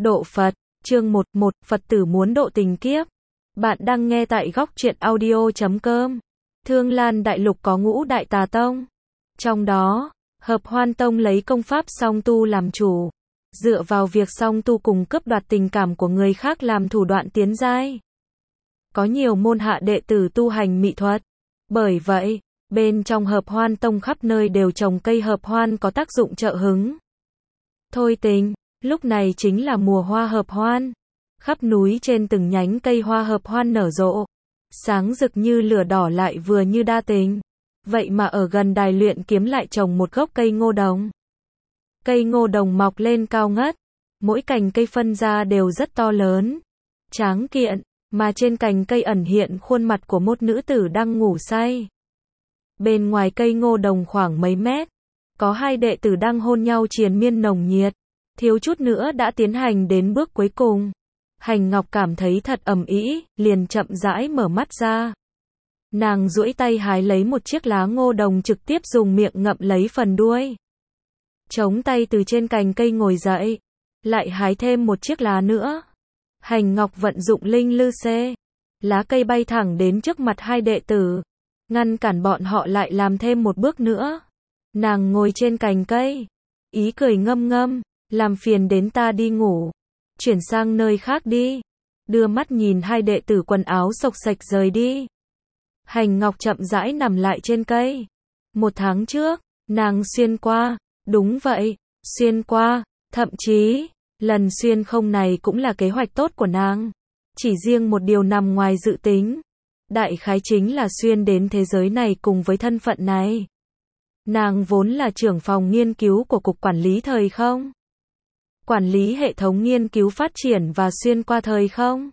Độ Phật, chương 11, Phật tử muốn độ tình kiếp. Bạn đang nghe tại góc truyện audio.com. Thương Lan Đại Lục có ngũ đại tà tông. Trong đó, Hợp Hoan Tông lấy công pháp song tu làm chủ. Dựa vào việc song tu cùng cướp đoạt tình cảm của người khác làm thủ đoạn tiến giai. Có nhiều môn hạ đệ tử tu hành mị thuật. Bởi vậy, bên trong Hợp Hoan Tông khắp nơi đều trồng cây hợp hoan có tác dụng trợ hứng. Thôi tình, lúc này chính là mùa hoa hợp hoan. Khắp núi trên từng nhánh cây hoa hợp hoan nở rộ. Sáng rực như lửa đỏ lại vừa như đa tình. Vậy mà ở gần đài luyện kiếm lại trồng một gốc cây ngô đồng. Cây ngô đồng mọc lên cao ngất. Mỗi cành cây phân ra đều rất to lớn. Tráng kiện, mà trên cành cây ẩn hiện khuôn mặt của một nữ tử đang ngủ say. Bên ngoài cây ngô đồng khoảng mấy mét, có hai đệ tử đang hôn nhau triền miên nồng nhiệt. Thiếu chút nữa đã tiến hành đến bước cuối cùng. Hành Ngọc cảm thấy thật ầm ĩ, liền chậm rãi mở mắt ra. Nàng duỗi tay hái lấy một chiếc lá ngô đồng trực tiếp dùng miệng ngậm lấy phần đuôi. Chống tay từ trên cành cây ngồi dậy, lại hái thêm một chiếc lá nữa. Hành Ngọc vận dụng linh lư xê, lá cây bay thẳng đến trước mặt hai đệ tử, ngăn cản bọn họ lại làm thêm một bước nữa. Nàng ngồi trên cành cây, ý cười ngâm ngâm, làm phiền đến ta đi ngủ, chuyển sang nơi khác đi. Đưa mắt nhìn hai đệ tử quần áo xộc xệch rời đi. Hành Ngọc chậm rãi nằm lại trên cây. 1 tháng trước, nàng xuyên qua, đúng vậy, xuyên qua, thậm chí, lần xuyên không này cũng là kế hoạch tốt của nàng. Chỉ riêng một điều nằm ngoài dự tính. Đại khái chính là xuyên đến thế giới này cùng với thân phận này. Nàng vốn là trưởng phòng nghiên cứu của Cục Quản lý Thời Không. Quản lý hệ thống nghiên cứu phát triển và xuyên qua thời không.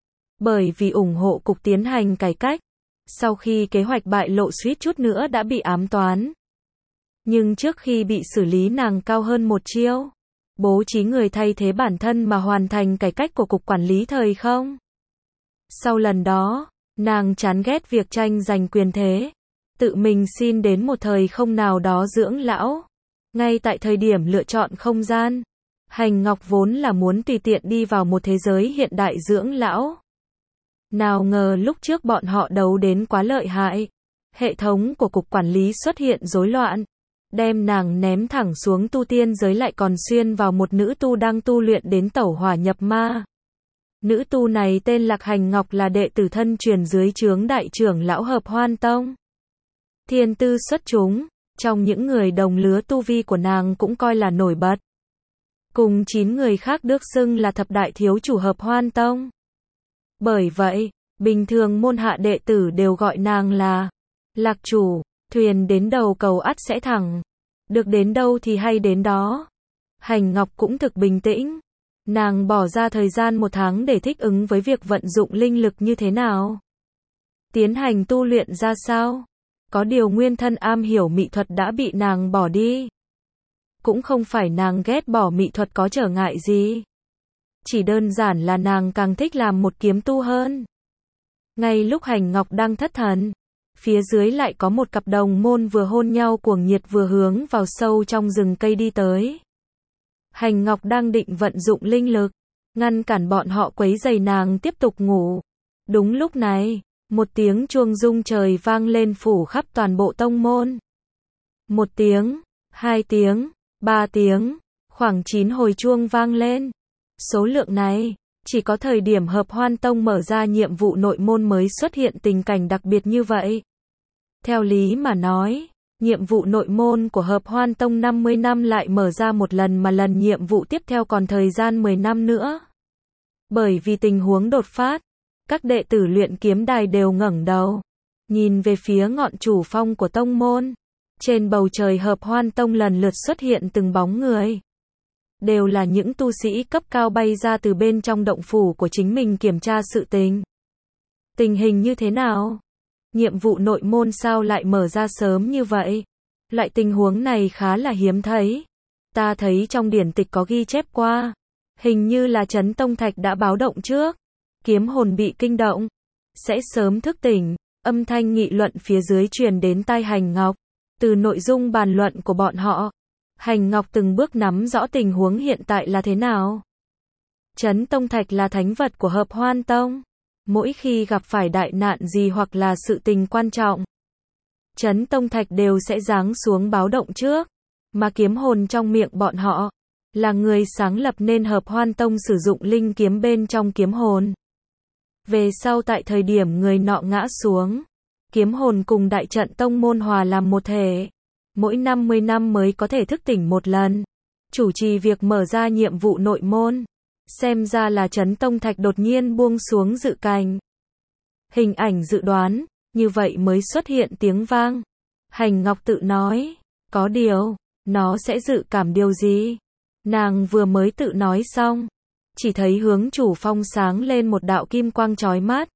Bởi vì ủng hộ Cục tiến hành cải cách, sau khi kế hoạch bại lộ suýt chút nữa đã bị ám toán. Nhưng trước khi bị xử lý nàng cao hơn một chiêu. Bố trí người thay thế bản thân mà hoàn thành cải cách của Cục Quản lý Thời Không. Sau lần đó, nàng chán ghét việc tranh giành quyền thế. Tự mình xin đến một thời không nào đó dưỡng lão. Ngay tại thời điểm lựa chọn không gian, Hành Ngọc vốn là muốn tùy tiện đi vào một thế giới hiện đại dưỡng lão. Nào ngờ lúc trước bọn họ đấu đến quá lợi hại. Hệ thống của Cục Quản lý xuất hiện rối loạn. Đem nàng ném thẳng xuống tu tiên giới lại còn xuyên vào một nữ tu đang tu luyện đến tẩu hỏa nhập ma. Nữ tu này tên Lạc Hành Ngọc là đệ tử thân truyền dưới trướng đại trưởng lão Hợp Hoan Tông. Thiên tư xuất chúng, trong những người đồng lứa tu vi của nàng cũng coi là nổi bật. Cùng 9 người khác được xưng là thập đại thiếu chủ Hợp Hoan Tông. Bởi vậy, bình thường môn hạ đệ tử đều gọi nàng là Lạc chủ, thuyền đến đầu cầu ắt sẽ thẳng. Được đến đâu thì hay đến đó. Hành Ngọc cũng thực bình tĩnh. Nàng bỏ ra thời gian 1 tháng để thích ứng với việc vận dụng linh lực như thế nào. Tiến hành tu luyện ra sao. Có điều nguyên thân am hiểu mị thuật đã bị nàng bỏ đi. Cũng không phải nàng ghét bỏ mị thuật có trở ngại gì. Chỉ đơn giản là nàng càng thích làm một kiếm tu hơn. Ngay lúc Hành Ngọc đang thất thần, phía dưới lại có một cặp đồng môn vừa hôn nhau cuồng nhiệt vừa hướng vào sâu trong rừng cây đi tới. Hành Ngọc đang định vận dụng linh lực, ngăn cản bọn họ quấy rầy nàng tiếp tục ngủ. Đúng lúc này, một tiếng chuông rung trời vang lên phủ khắp toàn bộ tông môn. 1 tiếng, 2 tiếng, 3 tiếng, khoảng 9 hồi chuông vang lên. Số lượng này, chỉ có thời điểm Hợp Hoan Tông mở ra nhiệm vụ nội môn mới xuất hiện tình cảnh đặc biệt như vậy. Theo lý mà nói, nhiệm vụ nội môn của Hợp Hoan Tông 50 năm lại mở ra một lần mà lần nhiệm vụ tiếp theo còn thời gian 10 năm nữa. Bởi vì tình huống đột phát, các đệ tử luyện kiếm đài đều ngẩng đầu, nhìn về phía ngọn chủ phong của tông môn. Trên bầu trời Hợp Hoan Tông lần lượt xuất hiện từng bóng người. Đều là những tu sĩ cấp cao bay ra từ bên trong động phủ của chính mình kiểm tra sự tình. Tình hình như thế nào? Nhiệm vụ nội môn sao lại mở ra sớm như vậy? Loại tình huống này khá là hiếm thấy. Ta thấy trong điển tịch có ghi chép qua. Hình như là Trấn Tông Thạch đã báo động trước. Kiếm hồn bị kinh động. Sẽ sớm thức tỉnh. Âm thanh nghị luận phía dưới truyền đến tai Hành Ngọc. Từ nội dung bàn luận của bọn họ, Hành Ngọc từng bước nắm rõ tình huống hiện tại là thế nào. Trấn Tông Thạch là thánh vật của Hợp Hoan Tông. Mỗi khi gặp phải đại nạn gì hoặc là sự tình quan trọng, Trấn Tông Thạch đều sẽ giáng xuống báo động trước. Mà kiếm hồn trong miệng bọn họ là người sáng lập nên Hợp Hoan Tông sử dụng linh kiếm bên trong kiếm hồn. Về sau tại thời điểm người nọ ngã xuống, kiếm hồn cùng đại trận tông môn hòa làm một thể. Mỗi 50 năm mới có thể thức tỉnh một lần. Chủ trì việc mở ra nhiệm vụ nội môn. Xem ra là Trấn Tông Thạch đột nhiên buông xuống dự cảnh. Hình ảnh dự đoán, như vậy mới xuất hiện tiếng vang. Hành Ngọc tự nói, có điều, nó sẽ dự cảm điều gì? Nàng vừa mới tự nói xong, chỉ thấy hướng chủ phong sáng lên một đạo kim quang chói mắt.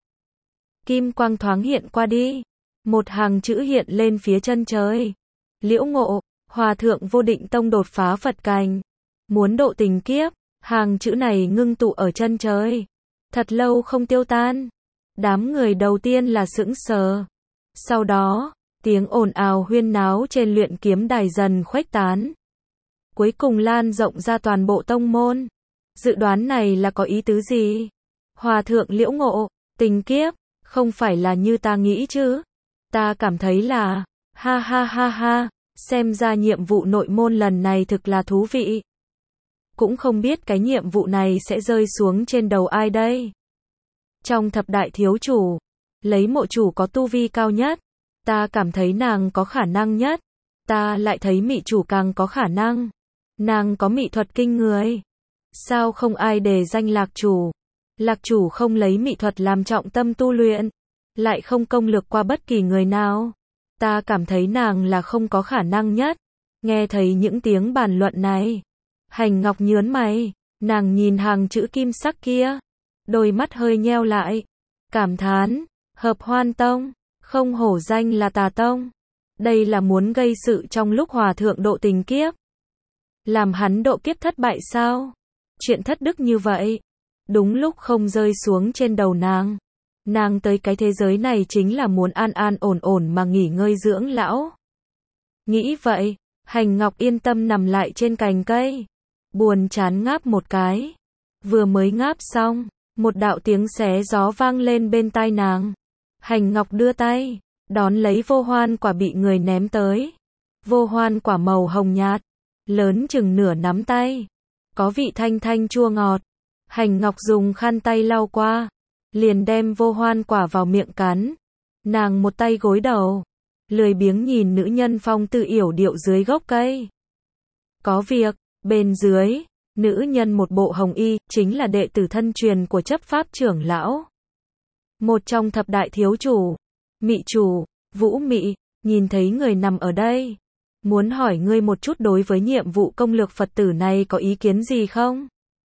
Kim quang thoáng hiện qua đi, một hàng chữ hiện lên phía chân trời. Liễu Ngộ, Hòa thượng Vô Định Tông đột phá Phật cảnh, muốn độ tình kiếp. Hàng chữ này ngưng tụ ở chân trời, thật lâu không tiêu tan. Đám người đầu tiên là sững sờ. Sau đó, tiếng ồn ào huyên náo trên luyện kiếm đài dần khuếch tán. Cuối cùng lan rộng ra toàn bộ tông môn. Dự đoán này là có ý tứ gì? Hòa thượng Liễu Ngộ, tình kiếp, không phải là như ta nghĩ chứ? Ta cảm thấy là, ha ha ha ha, xem ra nhiệm vụ nội môn lần này thực là thú vị. Cũng không biết cái nhiệm vụ này sẽ rơi xuống trên đầu ai đây? Trong thập đại thiếu chủ, lấy mộ chủ có tu vi cao nhất, ta cảm thấy nàng có khả năng nhất. Ta lại thấy mị chủ càng có khả năng. Nàng có mị thuật kinh người. Sao không ai đề danh lạc chủ? Lạc chủ không lấy mị thuật làm trọng tâm tu luyện, lại không công lược qua bất kỳ người nào. Ta cảm thấy nàng là không có khả năng nhất. Nghe thấy những tiếng bàn luận này, Hành Ngọc nhướng mày, nàng nhìn hàng chữ kim sắc kia, đôi mắt hơi nheo lại, cảm thán, Hợp Hoan Tông, không hổ danh là tà tông. Đây là muốn gây sự trong lúc hòa thượng độ tình kiếp. Làm hắn độ kiếp thất bại sao? Chuyện thất đức như vậy, đúng lúc không rơi xuống trên đầu nàng. Nàng tới cái thế giới này chính là muốn an an ổn ổn mà nghỉ ngơi dưỡng lão. Nghĩ vậy, Hành Ngọc yên tâm nằm lại trên cành cây, buồn chán ngáp một cái. Vừa mới ngáp xong, một đạo tiếng xé gió vang lên bên tai nàng. Hành Ngọc đưa tay, đón lấy vô hoan quả bị người ném tới. Vô hoan quả màu hồng nhạt, lớn chừng nửa nắm tay, có vị thanh thanh chua ngọt. Hành Ngọc dùng khăn tay lau qua, liền đem vô hoan quả vào miệng cắn. Nàng một tay gối đầu, lười biếng nhìn nữ nhân phong tư yểu điệu dưới gốc cây. Có việc, bên dưới, nữ nhân một bộ hồng y, chính là đệ tử thân truyền của chấp pháp trưởng lão. Một trong thập đại thiếu chủ, mị chủ, Vũ Mị, nhìn thấy người nằm ở đây. Muốn hỏi ngươi một chút đối với nhiệm vụ công lược Phật tử này có ý kiến gì không?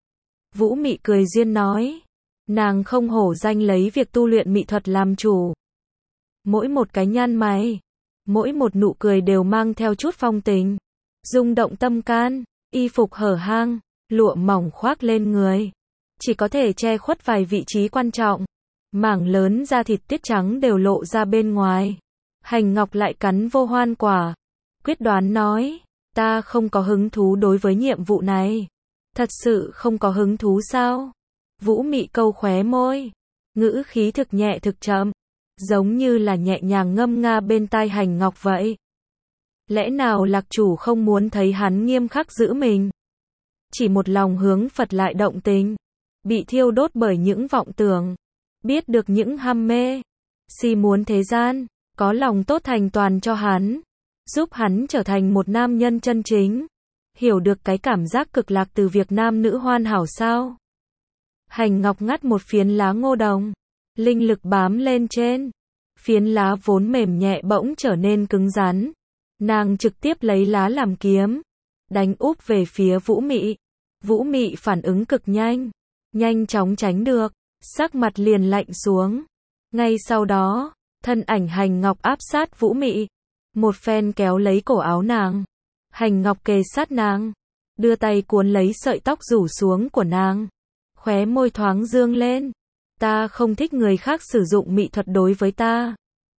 Vũ Mị cười duyên nói. Nàng không hổ danh lấy việc tu luyện mị thuật làm chủ. Mỗi một cái nhăn mày, mỗi một nụ cười đều mang theo chút phong tình, rung động tâm can. Y phục hở hang, lụa mỏng khoác lên người, chỉ có thể che khuất vài vị trí quan trọng. Mảng lớn da thịt tiết trắng đều lộ ra bên ngoài. Hành Ngọc lại cắn vô hoan quả, quyết đoán nói, ta không có hứng thú đối với nhiệm vụ này. Thật sự không có hứng thú sao? Vũ Mị câu khóe môi, ngữ khí thực nhẹ thực chậm, giống như là nhẹ nhàng ngâm nga bên tai Hành Ngọc vậy. Lẽ nào lạc chủ không muốn thấy hắn nghiêm khắc giữ mình? Chỉ một lòng hướng Phật lại động tình, bị thiêu đốt bởi những vọng tưởng, biết được những ham mê, si muốn thế gian, có lòng tốt thành toàn cho hắn, giúp hắn trở thành một nam nhân chân chính, hiểu được cái cảm giác cực lạc từ việc nam nữ hoàn hảo sao? Hành Ngọc ngắt một phiến lá ngô đồng, linh lực bám lên trên, phiến lá vốn mềm nhẹ bỗng trở nên cứng rắn. Nàng trực tiếp lấy lá làm kiếm, đánh úp về phía Vũ Mị. Vũ Mị phản ứng cực nhanh, nhanh chóng tránh được, sắc mặt liền lạnh xuống. Ngay sau đó, thân ảnh Hành Ngọc áp sát Vũ Mị, một phen kéo lấy cổ áo nàng. Hành Ngọc kề sát nàng, đưa tay cuốn lấy sợi tóc rủ xuống của nàng, khóe môi thoáng dương lên. Ta không thích người khác sử dụng mị thuật đối với ta.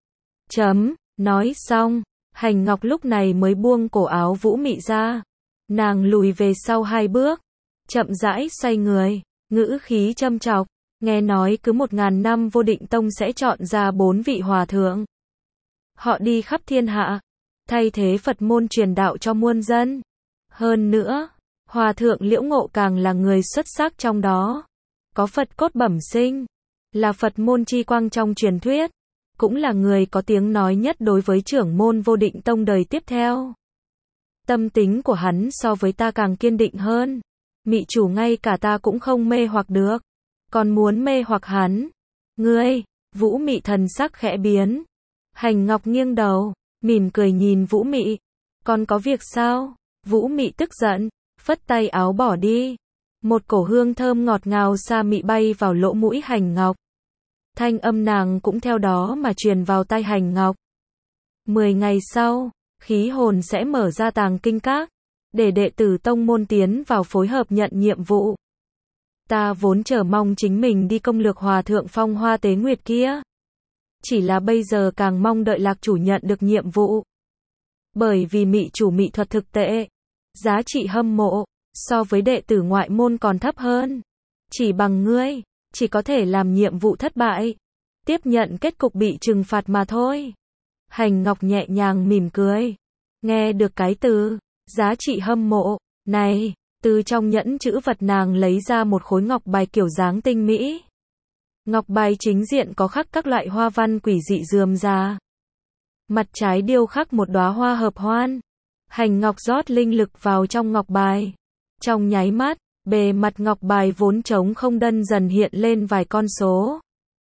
Nói xong, Hành Ngọc lúc này mới buông cổ áo Vũ Mị ra. Nàng lùi về sau 2 bước, chậm rãi xoay người, ngữ khí châm chọc, nghe nói cứ 1000 năm Vô Định Tông sẽ chọn ra 4 vị hòa thượng. Họ đi khắp thiên hạ, thay thế Phật môn truyền đạo cho muôn dân. Hơn nữa, hòa thượng Liễu Ngộ càng là người xuất sắc trong đó. Có Phật cốt bẩm sinh, là Phật môn chi quang trong truyền thuyết, cũng là người có tiếng nói nhất đối với trưởng môn Vô Định Tông đời tiếp theo. Tâm tính của hắn so với ta càng kiên định hơn. Mị chủ ngay cả ta cũng không mê hoặc được, còn muốn mê hoặc hắn. Ngươi, Vũ Mị thần sắc khẽ biến. Hành Ngọc nghiêng đầu, mỉm cười nhìn Vũ Mị. Còn có việc sao? Vũ Mị tức giận, phất tay áo bỏ đi. Một cổ hương thơm ngọt ngào xa mị bay vào lỗ mũi Hành Ngọc. Thanh âm nàng cũng theo đó mà truyền vào tai Hành Ngọc. 10 ngày sau, khí hồn sẽ mở ra tàng kinh các, để đệ tử tông môn tiến vào phối hợp nhận nhiệm vụ. Ta vốn chờ mong chính mình đi công lược hòa thượng Phong Hoa Tế Nguyệt kia. Chỉ là bây giờ càng mong đợi Lạc chủ nhận được nhiệm vụ. Bởi vì mị chủ mị thuật thực tệ, giá trị hâm mộ, so với đệ tử ngoại môn còn thấp hơn. Chỉ bằng ngươi, chỉ có thể làm nhiệm vụ thất bại, tiếp nhận kết cục bị trừng phạt mà thôi. Hành Ngọc nhẹ nhàng mỉm cười. Nghe được cái từ, giá trị hâm mộ, này, từ trong nhẫn chữ vật nàng lấy ra một khối ngọc bài kiểu dáng tinh mỹ. Ngọc bài chính diện có khắc các loại hoa văn quỷ dị rườm rà. Mặt trái điêu khắc một đóa hoa hợp hoan. Hành Ngọc rót linh lực vào trong ngọc bài. Trong nháy mắt, bề mặt ngọc bài vốn trống không đơn dần hiện lên vài con số.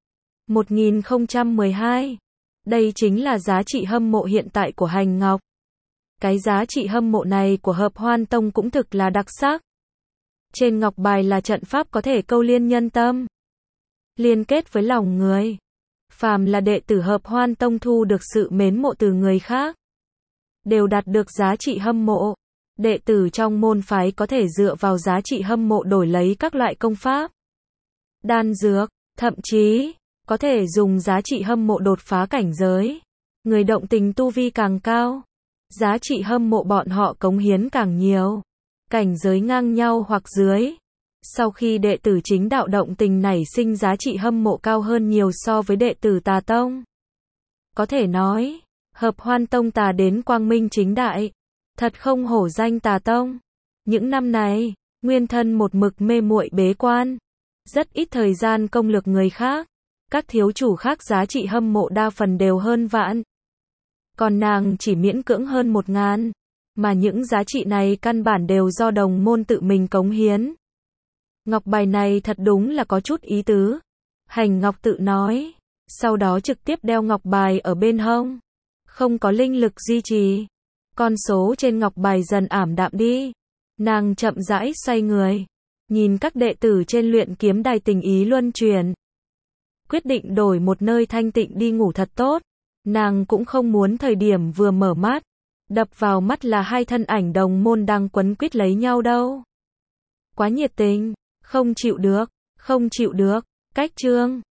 1012. Đây chính là giá trị hâm mộ hiện tại của Hành Ngọc. Cái giá trị hâm mộ này của Hợp Hoan Tông cũng thực là đặc sắc. Trên ngọc bài là trận pháp có thể câu liên nhân tâm, liên kết với lòng người. Phàm là đệ tử Hợp Hoan Tông thu được sự mến mộ từ người khác, đều đạt được giá trị hâm mộ. Đệ tử trong môn phái có thể dựa vào giá trị hâm mộ đổi lấy các loại công pháp, đan dược, thậm chí có thể dùng giá trị hâm mộ đột phá cảnh giới. Người động tình tu vi càng cao, giá trị hâm mộ bọn họ cống hiến càng nhiều. Cảnh giới ngang nhau hoặc dưới. Sau khi đệ tử chính đạo động tình nảy sinh giá trị hâm mộ cao hơn nhiều so với đệ tử Tà Tông. Có thể nói, Hợp Hoan Tông tà đến quang minh chính đại. Thật không hổ danh Tà Tông. Những năm này, nguyên thân một mực mê muội bế quan, rất ít thời gian công lược người khác. Các thiếu chủ khác giá trị hâm mộ đa phần đều hơn vạn. Còn nàng chỉ miễn cưỡng hơn 1000. Mà những giá trị này căn bản đều do đồng môn tự mình cống hiến. Ngọc bài này thật đúng là có chút ý tứ. Hành Ngọc tự nói. Sau đó trực tiếp đeo ngọc bài ở bên hông. Không có linh lực duy trì. Con số trên ngọc bài dần ảm đạm đi. Nàng chậm rãi xoay người. Nhìn các đệ tử trên luyện kiếm đài tình ý luân chuyển. Quyết định đổi một nơi thanh tịnh đi ngủ thật tốt. Nàng cũng không muốn thời điểm vừa mở mắt, đập vào mắt là hai thân ảnh đồng môn đang quấn quýt lấy nhau đâu. Quá nhiệt tình, không chịu được, cách chương.